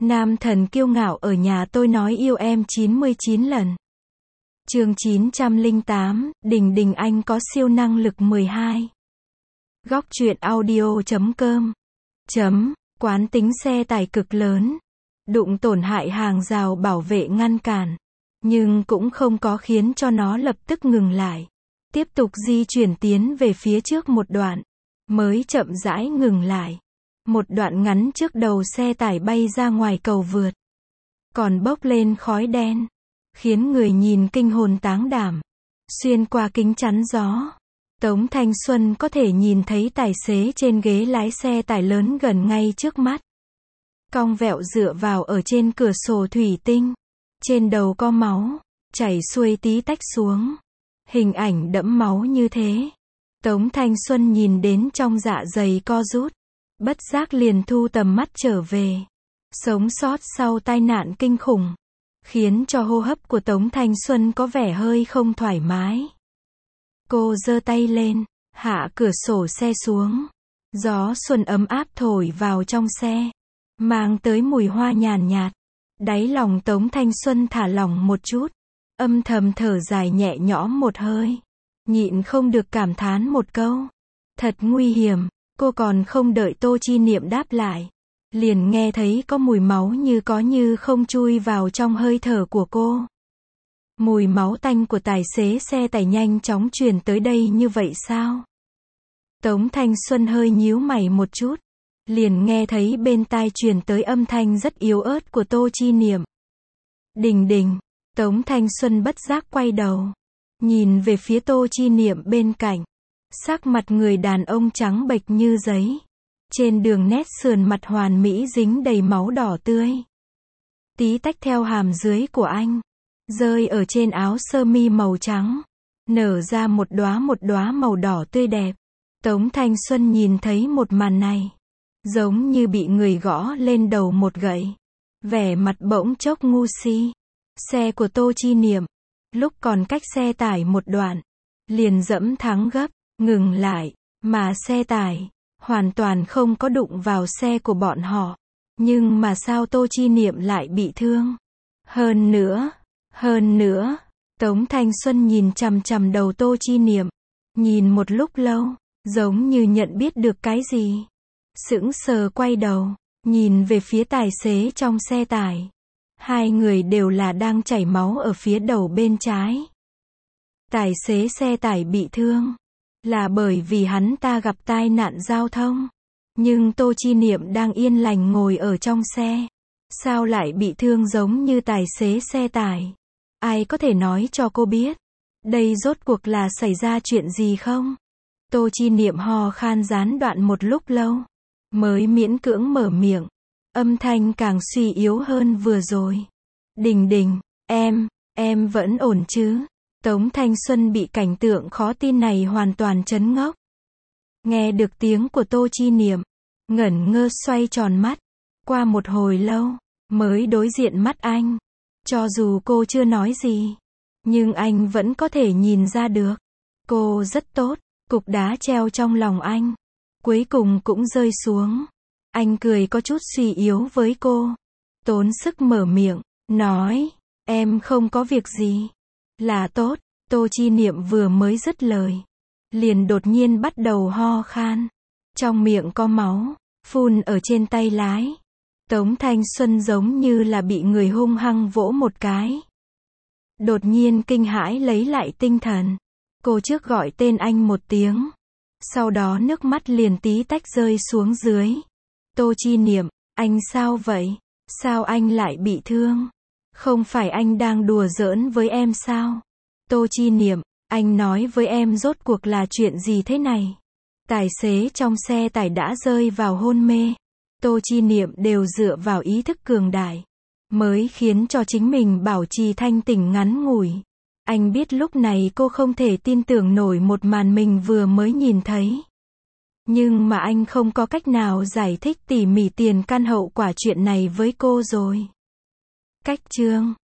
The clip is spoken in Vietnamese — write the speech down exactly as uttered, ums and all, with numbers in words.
Nam thần kiêu ngạo ở nhà tôi nói yêu em chín mươi chín lần. Chương chín trăm lẻ tám, Đình Đình anh có siêu năng lực mười hai. Góc truyện audio chấm com. Chấm, quán tính xe tải cực lớn. Đụng tổn hại hàng rào bảo vệ ngăn cản. Nhưng cũng không có khiến cho nó lập tức ngừng lại. Tiếp tục di chuyển tiến về phía trước một đoạn. Mới chậm rãi ngừng lại. Một đoạn ngắn trước đầu xe tải bay ra ngoài cầu vượt. Còn bốc lên khói đen. Khiến người nhìn kinh hồn táng đảm. Xuyên qua kính chắn gió. Tống Thanh Xuân có thể nhìn thấy tài xế trên ghế lái xe tải lớn gần ngay trước mắt. Cong vẹo dựa vào ở trên cửa sổ thủy tinh. Trên đầu có máu. Chảy xuôi tí tách xuống. Hình ảnh đẫm máu như thế. Tống Thanh Xuân nhìn đến trong dạ dày co rút. Bất giác liền thu tầm mắt trở về. Sống sót sau tai nạn kinh khủng. Khiến cho hô hấp của Tống Thanh Xuân có vẻ hơi không thoải mái. Cô giơ tay lên, hạ cửa sổ xe xuống. Gió xuân ấm áp thổi vào trong xe. Mang tới mùi hoa nhàn nhạt. Đáy lòng Tống Thanh Xuân thả lỏng một chút. Âm thầm thở dài nhẹ nhõm một hơi. Nhịn không được cảm thán một câu. Thật nguy hiểm. Cô còn không đợi Tô Chi Niệm đáp lại. Liền nghe thấy có mùi máu như có như không chui vào trong hơi thở của cô. Mùi máu tanh của tài xế xe tải nhanh chóng truyền tới đây như vậy sao? Tống Thanh Xuân hơi nhíu mày một chút. Liền nghe thấy bên tai truyền tới âm thanh rất yếu ớt của Tô Chi Niệm. Đình Đình. Tống Thanh Xuân bất giác quay đầu. Nhìn về phía Tô Chi Niệm bên cạnh. Sắc mặt người đàn ông trắng bệch như giấy. Trên đường nét sườn mặt hoàn mỹ dính đầy máu đỏ tươi. Tí tách theo hàm dưới của anh. Rơi ở trên áo sơ mi màu trắng. Nở ra một đóa một đóa màu đỏ tươi đẹp. Tống Thanh Xuân nhìn thấy một màn này. Giống như bị người gõ lên đầu một gậy. Vẻ mặt bỗng chốc ngu si. Xe của Tô Chi Niệm. Lúc còn cách xe tải một đoạn. Liền dẫm thắng gấp. Ngừng lại. Mà xe tải. Hoàn toàn không có đụng vào xe của bọn họ. Nhưng mà sao Tô Chi Niệm lại bị thương? Hơn nữa, hơn nữa, Tống Thanh Xuân nhìn chằm chằm đầu Tô Chi Niệm. Nhìn một lúc lâu, giống như nhận biết được cái gì. Sững sờ quay đầu, nhìn về phía tài xế trong xe tải. Hai người đều là đang chảy máu ở phía đầu bên trái. Tài xế xe tải bị thương. Là bởi vì hắn ta gặp tai nạn giao thông. Nhưng Tô Chi Niệm đang yên lành ngồi ở trong xe. Sao lại bị thương giống như tài xế xe tải? Ai có thể nói cho cô biết? Đây rốt cuộc là xảy ra chuyện gì không? Tô Chi Niệm ho khan gián đoạn một lúc lâu. Mới miễn cưỡng mở miệng. Âm thanh càng suy yếu hơn vừa rồi. Đình Đình, em, em vẫn ổn chứ? Tống Thanh Xuân bị cảnh tượng khó tin này hoàn toàn chấn ngốc. Nghe được tiếng của Tô Chi Niệm, ngẩn ngơ xoay tròn mắt. Qua một hồi lâu, mới đối diện mắt anh. Cho dù cô chưa nói gì, nhưng anh vẫn có thể nhìn ra được. Cô rất tốt, cục đá treo trong lòng anh. Cuối cùng cũng rơi xuống. Anh cười có chút suy yếu với cô. Tốn sức mở miệng, nói, em không có việc gì. Là tốt. Tô Chi Niệm vừa mới dứt lời. Liền đột nhiên bắt đầu ho khan. Trong miệng có máu. Phun ở trên tay lái. Tống Thanh Xuân giống như là bị người hung hăng vỗ một cái. Đột nhiên kinh hãi lấy lại tinh thần. Cô trước gọi tên anh một tiếng. Sau đó nước mắt liền tí tách rơi xuống dưới. Tô Chi Niệm, anh sao vậy? Sao anh lại bị thương? Không phải anh đang đùa giỡn với em sao? Tô Chi Niệm, anh nói với em rốt cuộc là chuyện gì thế này? Tài xế trong xe tải đã rơi vào hôn mê. Tô Chi Niệm đều dựa vào ý thức cường đại. Mới khiến cho chính mình bảo trì thanh tỉnh ngắn ngủi. Anh biết lúc này cô không thể tin tưởng nổi một màn mình vừa mới nhìn thấy. Nhưng mà anh không có cách nào giải thích tỉ mỉ tiền căn hậu quả chuyện này với cô rồi. Cách chương